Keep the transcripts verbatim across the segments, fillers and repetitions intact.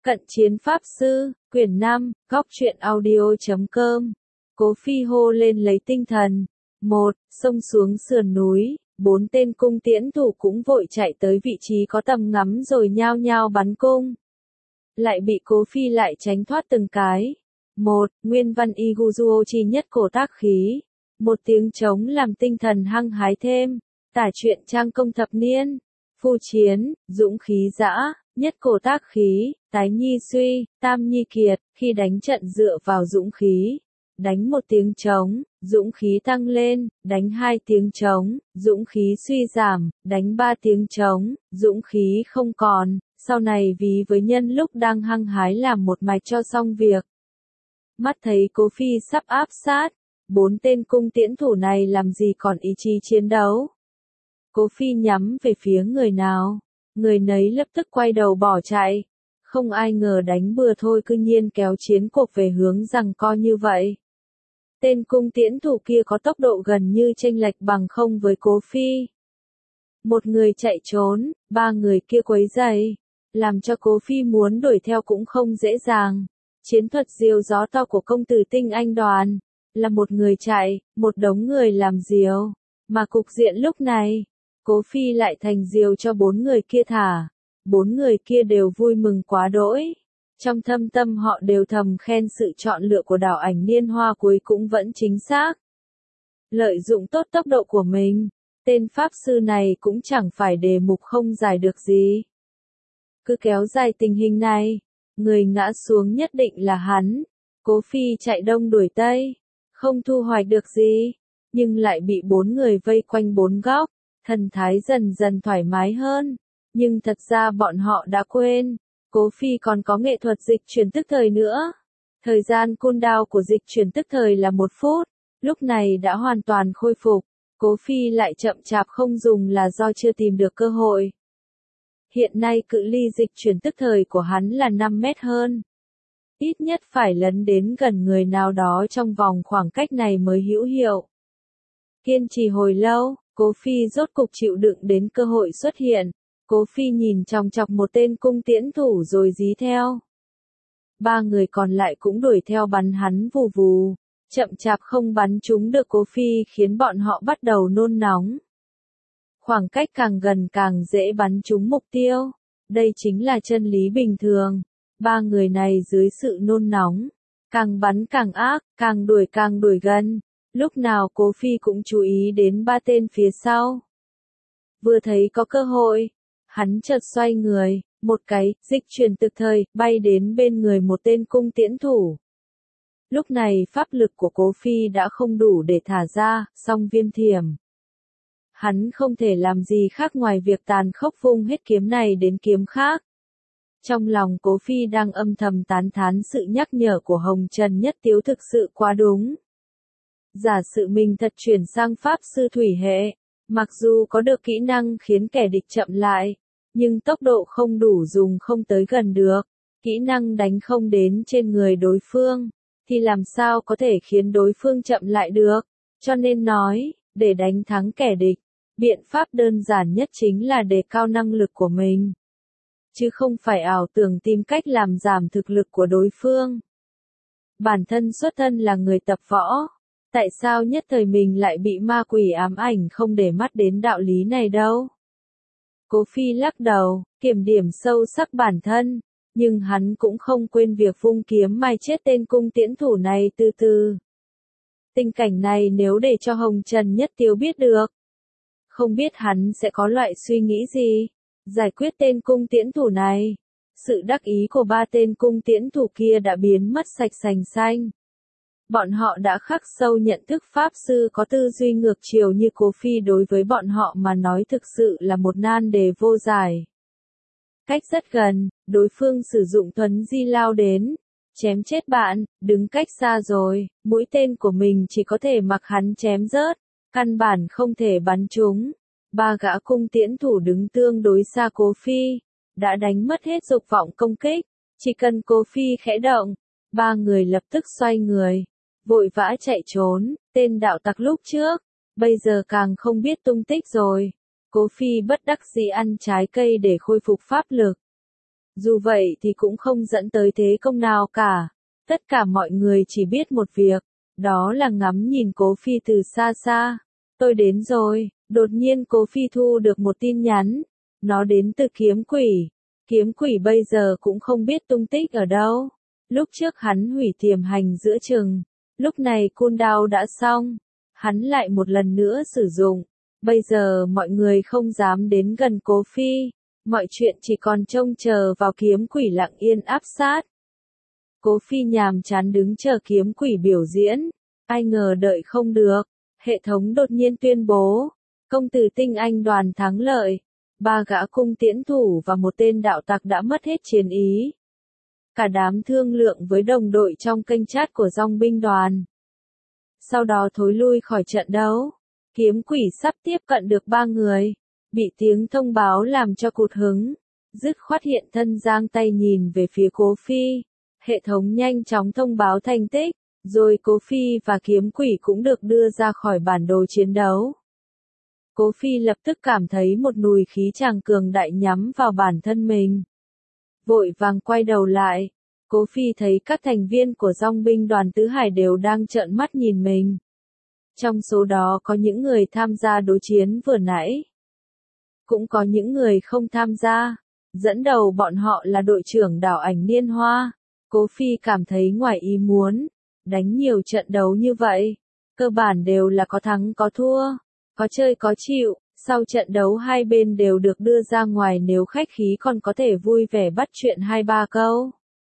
Cận chiến pháp sư, quyển năm, góc truyện audio chấm com. Cố Phi hô lên lấy tinh thần. Một, xông xuống sườn núi, bốn tên cung tiễn thủ cũng vội chạy tới vị trí có tầm ngắm rồi nhao nhao bắn cung. Lại bị Cố Phi lại tránh thoát từng cái. Một, nguyên văn Iguzuo chi nhất cổ tác khí. Một tiếng trống làm tinh thần hăng hái thêm. Tả truyện trang công thập niên. Phu chiến, dũng khí dã, nhất cổ tác khí, tái nhi suy, tam nhi kiệt, khi đánh trận dựa vào dũng khí. Đánh một tiếng trống, dũng khí tăng lên, đánh hai tiếng trống, dũng khí suy giảm, đánh ba tiếng trống, dũng khí không còn, sau này vì với nhân lúc đang hăng hái làm một mạch cho xong việc. Mắt thấy Cố Phi sắp áp sát, bốn tên cung tiễn thủ này làm gì còn ý chí chiến đấu. Cố Phi nhắm về phía người nào, người nấy lập tức quay đầu bỏ chạy. Không ai ngờ đánh bừa thôi cư nhiên kéo chiến cuộc về hướng giằng co như vậy. Tên cung tiễn thủ kia có tốc độ gần như chênh lệch bằng không với Cố Phi. Một người chạy trốn, ba người kia quấy rầy, làm cho Cố Phi muốn đuổi theo cũng không dễ dàng. Chiến thuật diều gió to của công tử tinh anh đoàn, là một người chạy, một đống người làm diều. Mà cục diện lúc này, Cố Phi lại thành diều cho bốn người kia thả. Bốn người kia đều vui mừng quá đỗi. Trong thâm tâm họ đều thầm khen sự chọn lựa của đảo ảnh niên hoa cuối cũng vẫn chính xác. Lợi dụng tốt tốc độ của mình, tên pháp sư này cũng chẳng phải đề mục không giải được gì. Cứ kéo dài tình hình này, người ngã xuống nhất định là hắn. Cố Phi chạy đông đuổi tây, không thu hoạch được gì, nhưng lại bị bốn người vây quanh bốn góc. Thần thái dần dần thoải mái hơn, nhưng thật ra bọn họ đã quên, Cố Phi còn có nghệ thuật dịch chuyển tức thời nữa. Thời gian cooldown của dịch chuyển tức thời là một phút, lúc này đã hoàn toàn khôi phục, Cố Phi lại chậm chạp không dùng là do chưa tìm được cơ hội. Hiện nay cự ly dịch chuyển tức thời của hắn là năm mét hơn. Ít nhất phải lấn đến gần người nào đó trong vòng khoảng cách này mới hữu hiệu. Kiên trì hồi lâu, Cố Phi rốt cục chịu đựng đến cơ hội xuất hiện. Cố Phi nhìn chòng chọc một tên cung tiễn thủ rồi dí theo. Ba người còn lại cũng đuổi theo bắn hắn vù vù. Chậm chạp không bắn trúng được Cố Phi khiến bọn họ bắt đầu nôn nóng. Khoảng cách càng gần càng dễ bắn trúng mục tiêu. Đây chính là chân lý bình thường. Ba người này dưới sự nôn nóng, càng bắn càng ác, càng đuổi càng đuổi gần. Lúc nào Cố Phi cũng chú ý đến ba tên phía sau. Vừa thấy có cơ hội, hắn chợt xoay người, một cái, dịch chuyển tức thời, bay đến bên người một tên cung tiễn thủ. Lúc này pháp lực của Cố Phi đã không đủ để thả ra, song viêm thiểm. Hắn không thể làm gì khác ngoài việc tàn khốc vung hết kiếm này đến kiếm khác. Trong lòng Cố Phi đang âm thầm tán thán sự nhắc nhở của Hồng Trần Nhất Tiếu thực sự quá đúng. Giả sử mình thật chuyển sang pháp sư thủy hệ, mặc dù có được kỹ năng khiến kẻ địch chậm lại, nhưng tốc độ không đủ dùng không tới gần được, kỹ năng đánh không đến trên người đối phương, thì làm sao có thể khiến đối phương chậm lại được, cho nên nói, để đánh thắng kẻ địch, biện pháp đơn giản nhất chính là đề cao năng lực của mình, chứ không phải ảo tưởng tìm cách làm giảm thực lực của đối phương. Bản thân xuất thân là người tập võ. Tại sao nhất thời mình lại bị ma quỷ ám ảnh không để mắt đến đạo lý này đâu? Cố Phi lắc đầu, kiểm điểm sâu sắc bản thân, nhưng hắn cũng không quên việc vung kiếm mai chết tên cung tiễn thủ này từ từ. Tình cảnh này nếu để cho Hồng Trần Nhất Tiếu biết được, không biết hắn sẽ có loại suy nghĩ gì, giải quyết tên cung tiễn thủ này. Sự đắc ý của ba tên cung tiễn thủ kia đã biến mất sạch sành xanh. Bọn họ đã khắc sâu nhận thức pháp sư có tư duy ngược chiều như Cố Phi đối với bọn họ mà nói thực sự là một nan đề vô giải. Cách rất gần, đối phương sử dụng thuấn di lao đến, chém chết bạn, đứng cách xa rồi, mũi tên của mình chỉ có thể mặc hắn chém rớt, căn bản không thể bắn trúng. Ba gã cung tiễn thủ đứng tương đối xa Cố Phi, đã đánh mất hết dục vọng công kích, chỉ cần Cố Phi khẽ động, ba người lập tức xoay người. Vội vã chạy trốn, tên đạo tặc lúc trước, bây giờ càng không biết tung tích rồi. Cố Phi bất đắc dĩ ăn trái cây để khôi phục pháp lực. Dù vậy thì cũng không dẫn tới thế công nào cả. Tất cả mọi người chỉ biết một việc, đó là ngắm nhìn Cố Phi từ xa xa. Tôi đến rồi, đột nhiên Cố Phi thu được một tin nhắn. Nó đến từ kiếm quỷ. Kiếm quỷ bây giờ cũng không biết tung tích ở đâu. Lúc trước hắn hủy tiềm hành giữa chừng. Lúc này cooldown đã xong. Hắn lại một lần nữa sử dụng. Bây giờ mọi người không dám đến gần Cố Phi. Mọi chuyện chỉ còn trông chờ vào kiếm quỷ lặng yên áp sát. Cố Phi nhàm chán đứng chờ kiếm quỷ biểu diễn. Ai ngờ đợi không được. Hệ thống đột nhiên tuyên bố. Công tử tinh anh đoàn thắng lợi. Ba gã cung tiễn thủ và một tên đạo tặc đã mất hết chiến ý. Cả đám thương lượng với đồng đội trong kênh chat của dòng binh đoàn. Sau đó thối lui khỏi trận đấu. Kiếm quỷ sắp tiếp cận được ba người. Bị tiếng thông báo làm cho cụt hứng. Dứt khoát hiện thân giang tay nhìn về phía Cố Phi. Hệ thống nhanh chóng thông báo thành tích. Rồi Cố Phi và kiếm quỷ cũng được đưa ra khỏi bản đồ chiến đấu. Cố Phi lập tức cảm thấy một nùi khí tràng cường đại nhắm vào bản thân mình. Vội vàng quay đầu lại. Cố Phi thấy các thành viên của dòng binh đoàn Tứ Hải đều đang trợn mắt nhìn mình. Trong số đó có những người tham gia đối chiến vừa nãy. Cũng có những người không tham gia. Dẫn đầu bọn họ là đội trưởng đảo ảnh Niên Hoa. Cố Phi cảm thấy ngoài ý muốn. Đánh nhiều trận đấu như vậy. Cơ bản đều là có thắng có thua. Có chơi có chịu. Sau trận đấu hai bên đều được đưa ra ngoài nếu khách khí còn có thể vui vẻ bắt chuyện hai ba câu.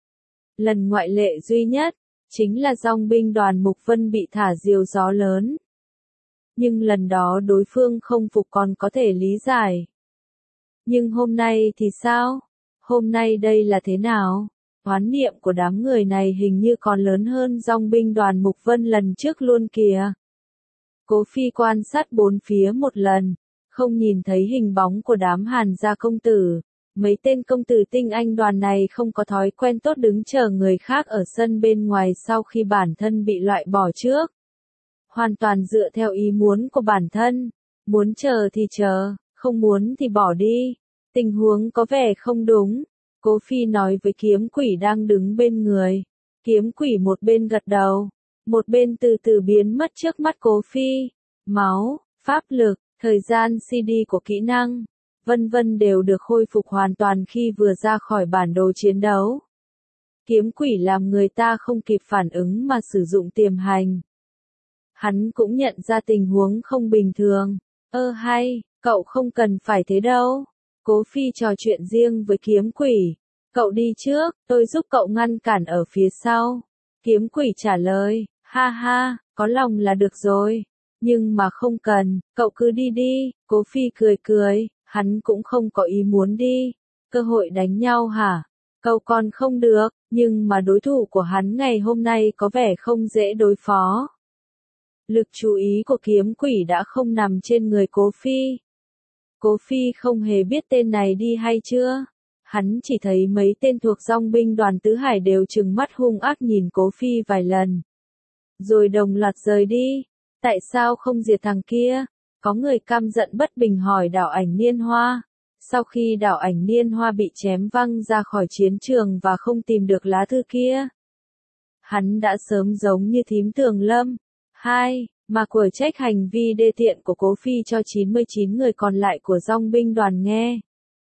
Lần ngoại lệ duy nhất. Chính là dòng binh đoàn Mục Vân bị thả diều gió lớn. Nhưng lần đó đối phương không phục còn có thể lý giải. Nhưng hôm nay thì sao? Hôm nay đây là thế nào? Oán niệm của đám người này hình như còn lớn hơn dòng binh đoàn Mục Vân lần trước luôn kìa. Cố Phi quan sát bốn phía một lần, không nhìn thấy hình bóng của đám Hàn gia công tử. Mấy tên công tử tinh anh đoàn này không có thói quen tốt đứng chờ người khác ở sân bên ngoài sau khi bản thân bị loại bỏ trước. Hoàn toàn dựa theo ý muốn của bản thân. Muốn chờ thì chờ, không muốn thì bỏ đi. Tình huống có vẻ không đúng. Cố Phi nói với kiếm quỷ đang đứng bên người. Kiếm quỷ một bên gật đầu, một bên từ từ biến mất trước mắt Cố Phi. Máu, pháp lực, thời gian xê đê của kỹ năng, vân vân đều được khôi phục hoàn toàn khi vừa ra khỏi bản đồ chiến đấu. Kiếm quỷ làm người ta không kịp phản ứng mà sử dụng tiềm hành. Hắn cũng nhận ra tình huống không bình thường. Ơ hay, cậu không cần phải thế đâu. Cố Phi trò chuyện riêng với kiếm quỷ. Cậu đi trước, tôi giúp cậu ngăn cản ở phía sau. Kiếm quỷ trả lời, ha ha, có lòng là được rồi. Nhưng mà không cần, cậu cứ đi đi. Cố Phi cười cười, hắn cũng không có ý muốn đi. Cơ hội đánh nhau hả? Cậu còn không được, nhưng mà đối thủ của hắn ngày hôm nay có vẻ không dễ đối phó. Lực chú ý của kiếm quỷ đã không nằm trên người Cố Phi. Cố Phi không hề biết tên này đi hay chưa. Hắn chỉ thấy mấy tên thuộc dòng binh đoàn Tứ Hải đều trừng mắt hung ác nhìn Cố Phi vài lần. Rồi đồng loạt rời đi. Tại sao không diệt thằng kia? Có người căm giận bất bình hỏi đảo ảnh Niên Hoa. Sau khi đảo ảnh Niên Hoa bị chém văng ra khỏi chiến trường và không tìm được lá thư kia. Hắn đã sớm giống như thím Tường Lâm. Hai, mà của trách hành vi đê tiện của Cố Phi cho chín mươi chín người còn lại của dòng binh đoàn nghe.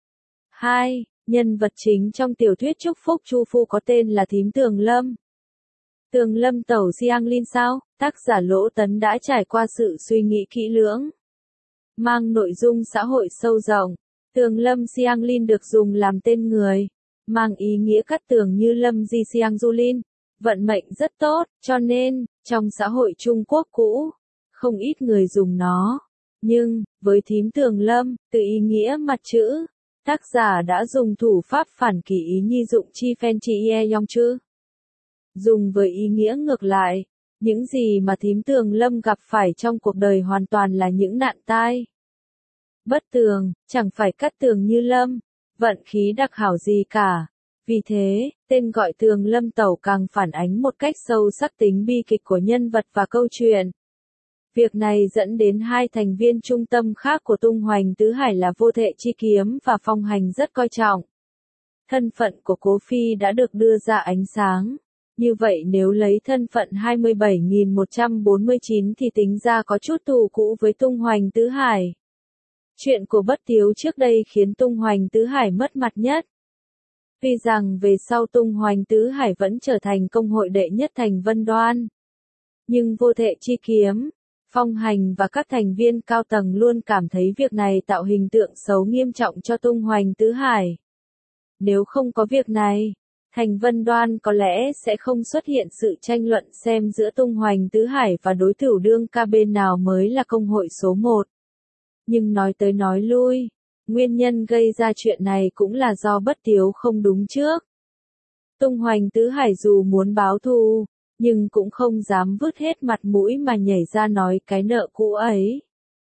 Hai, nhân vật chính trong tiểu thuyết Chúc Phúc Chu Phu có tên là thím Tường Lâm. Tường Lâm tẩu Siang Linh sao? Tác giả Lỗ Tấn đã trải qua sự suy nghĩ kỹ lưỡng. Mang nội dung xã hội sâu rộng. Tường Lâm Siang Linh được dùng làm tên người. Mang ý nghĩa cắt tường như Lâm Di Siang Du Linh. Vận mệnh rất tốt, cho nên, trong xã hội Trung Quốc cũ, không ít người dùng nó. Nhưng, với thím Tường Lâm, từ ý nghĩa mặt chữ, tác giả đã dùng thủ pháp phản kỳ ý nhi dụng chi phen chi ye yong chữ. Dùng với ý nghĩa ngược lại, những gì mà thím Tường Lâm gặp phải trong cuộc đời hoàn toàn là những nạn tai. Bất tường, chẳng phải cắt tường như Lâm, vận khí đặc hảo gì cả. Vì thế, tên gọi Tường Lâm tẩu càng phản ánh một cách sâu sắc tính bi kịch của nhân vật và câu chuyện. Việc này dẫn đến hai thành viên trung tâm khác của tung hoành tứ hải là Vô Thệ Chi Kiếm và Phong Hành rất coi trọng. thân phận của Cố Phi đã được đưa ra ánh sáng. Như vậy nếu lấy thân phận hai mươi bảy nghìn một trăm bốn mươi chín thì tính ra có chút thù cũ với Tung Hoành Tứ Hải. Chuyện của Bất Tiếu trước đây khiến Tung Hoành Tứ Hải mất mặt nhất. Tuy rằng về sau Tung Hoành Tứ Hải vẫn trở thành công hội đệ nhất thành Vân Đoan. Nhưng Vô Thệ Chi Kiếm, Phong Hành và các thành viên cao tầng luôn cảm thấy việc này tạo hình tượng xấu nghiêm trọng cho Tung Hoành Tứ Hải. Nếu không có việc này, thành Vân Đoan có lẽ sẽ không xuất hiện sự tranh luận xem giữa Tung Hoành Tứ Hải và đối thủ đương ca bên nào mới là công hội số một. Nhưng nói tới nói lui, nguyên nhân gây ra chuyện này cũng là do Bất Tiếu không đúng trước. Tung Hoành Tứ Hải dù muốn báo thù, nhưng cũng không dám vứt hết mặt mũi mà nhảy ra nói cái nợ cũ ấy.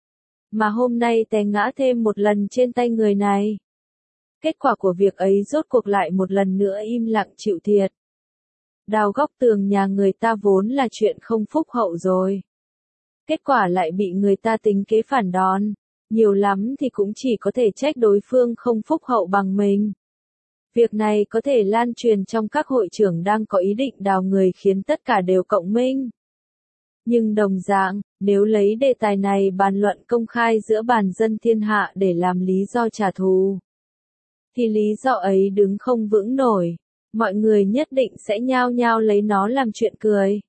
Mà hôm nay té ngã thêm một lần trên tay người này. Kết quả của việc ấy rốt cuộc lại một lần nữa im lặng chịu thiệt. Đào góc tường nhà người ta vốn là chuyện không phúc hậu rồi. Kết quả lại bị người ta tính kế phản đòn, nhiều lắm thì cũng chỉ có thể trách đối phương không phúc hậu bằng mình. Việc này có thể lan truyền trong các hội trưởng đang có ý định đào người khiến tất cả đều cộng minh. Nhưng đồng dạng, nếu lấy đề tài này bàn luận công khai giữa bàn dân thiên hạ để làm lý do trả thù, thì lý do ấy đứng không vững nổi, mọi người nhất định sẽ nhao nhao lấy nó làm chuyện cười.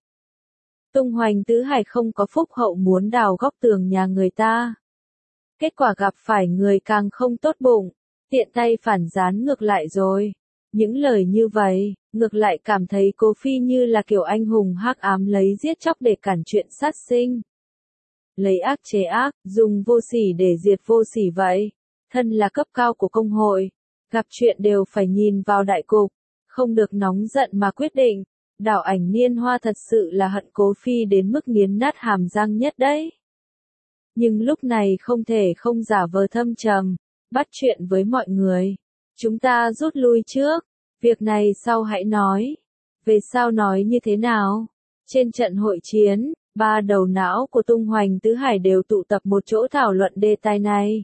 Tung Hoành Tứ Hải không có phúc hậu muốn đào góc tường nhà người ta. Kết quả gặp phải người càng không tốt bụng, tiện tay phản gián ngược lại rồi. Những lời như vậy, ngược lại cảm thấy Cố Phi như là kiểu anh hùng hắc ám lấy giết chóc để cản chuyện sát sinh. Lấy ác chế ác, dùng vô sỉ để diệt vô sỉ vậy. Thân là cấp cao của công hội, gặp chuyện đều phải nhìn vào đại cục, không được nóng giận mà quyết định. Đảo Ảnh Niên Hoa thật sự là hận Cố Phi đến mức nghiến nát hàm răng nhất đấy. Nhưng lúc này không thể không giả vờ thâm trầm, bắt chuyện với mọi người. Chúng ta rút lui trước, việc này sau hãy nói. Về sau nói như thế nào? Trên trận hội chiến, ba đầu não của Tung Hoành Tứ Hải đều tụ tập một chỗ thảo luận đề tài này.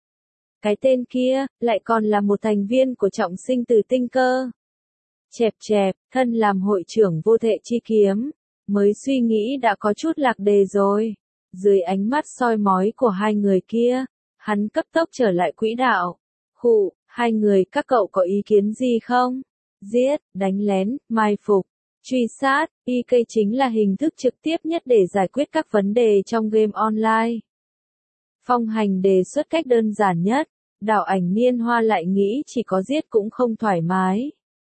Cái tên kia, lại còn là một thành viên của Trọng Sinh Từ Tinh Cơ. Chẹp chẹp, thân làm hội trưởng Vô Thệ Chi Kiếm, mới suy nghĩ đã có chút lạc đề rồi. Dưới ánh mắt soi mói của hai người kia, hắn cấp tốc trở lại quỹ đạo. Khụ, hai người các cậu có ý kiến gì không? Giết, đánh lén, mai phục, truy sát, pê ca chính là hình thức trực tiếp nhất để giải quyết các vấn đề trong game online. Phong Hành đề xuất cách đơn giản nhất, Đảo Ảnh Niên Hoa lại nghĩ chỉ có giết cũng không thoải mái.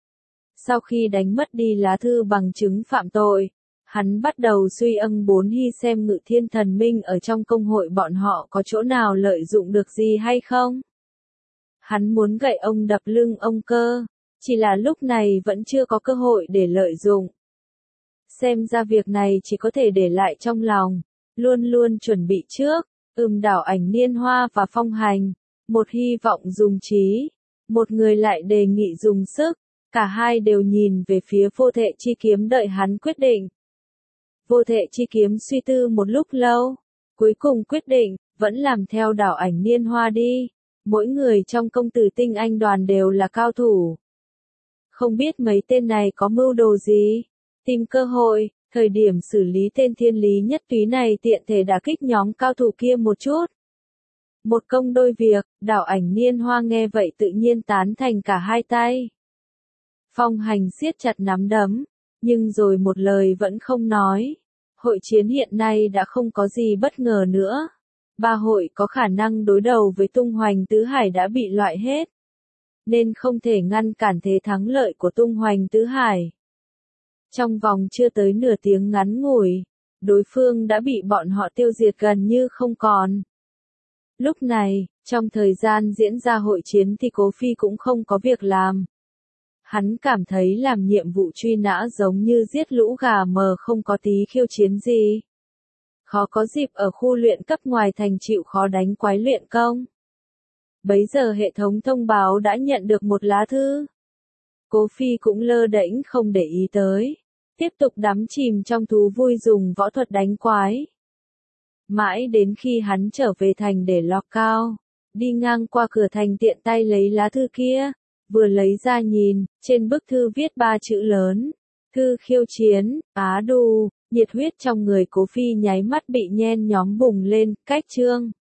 Sau khi đánh mất đi lá thư bằng chứng phạm tội, hắn bắt đầu suy âm bốn hy xem Ngự Thiên Thần Minh ở trong công hội bọn họ có chỗ nào lợi dụng được gì hay không. Hắn muốn gậy ông đập lưng ông cơ, chỉ là lúc này vẫn chưa có cơ hội để lợi dụng. Xem ra việc này chỉ có thể để lại trong lòng, luôn luôn chuẩn bị trước. Ừm Đảo Ảnh Niên Hoa và Phong Hành, một hy vọng dùng trí, một người lại đề nghị dùng sức, cả hai đều nhìn về phía Vô Thệ Chi Kiếm đợi hắn quyết định. Vô Thệ Chi Kiếm suy tư một lúc lâu, cuối cùng quyết định, vẫn làm theo Đảo Ảnh Niên Hoa đi, mỗi người trong công tử tinh anh đoàn đều là cao thủ. Không biết mấy tên này có mưu đồ gì, tìm cơ hội. Thời điểm xử lý tên Thiên Lý Nhất Túy này tiện thể đả kích nhóm cao thủ kia một chút. Một công đôi việc, Đảo Ảnh Niên Hoa nghe vậy tự nhiên tán thành cả hai tay. Phong Hành siết chặt nắm đấm, nhưng rồi một lời vẫn không nói. Hội chiến hiện nay đã không có gì bất ngờ nữa. Ba hội có khả năng đối đầu với Tung Hoành Tứ Hải đã bị loại hết. Nên không thể ngăn cản thế thắng lợi của Tung Hoành Tứ Hải. Trong vòng chưa tới nửa tiếng ngắn ngủi, đối phương đã bị bọn họ tiêu diệt gần như không còn. Lúc này, trong thời gian diễn ra hội chiến thì Cố Phi cũng không có việc làm. Hắn cảm thấy làm nhiệm vụ truy nã giống như giết lũ gà mờ không có tí khiêu chiến gì. Khó có dịp ở khu luyện cấp ngoài thành chịu khó đánh quái luyện công. Bấy giờ hệ thống thông báo đã nhận được một lá thư. Cố Phi cũng lơ đễnh không để ý tới, tiếp tục đắm chìm trong thú vui dùng võ thuật đánh quái. Mãi đến khi hắn trở về thành để lọc cao, đi ngang qua cửa thành tiện tay lấy lá thư kia, vừa lấy ra nhìn, trên bức thư viết ba chữ lớn. Thư khiêu chiến, Á Đù, nhiệt huyết trong người Cố Phi nháy mắt bị nhen nhóm bùng lên, cách chương.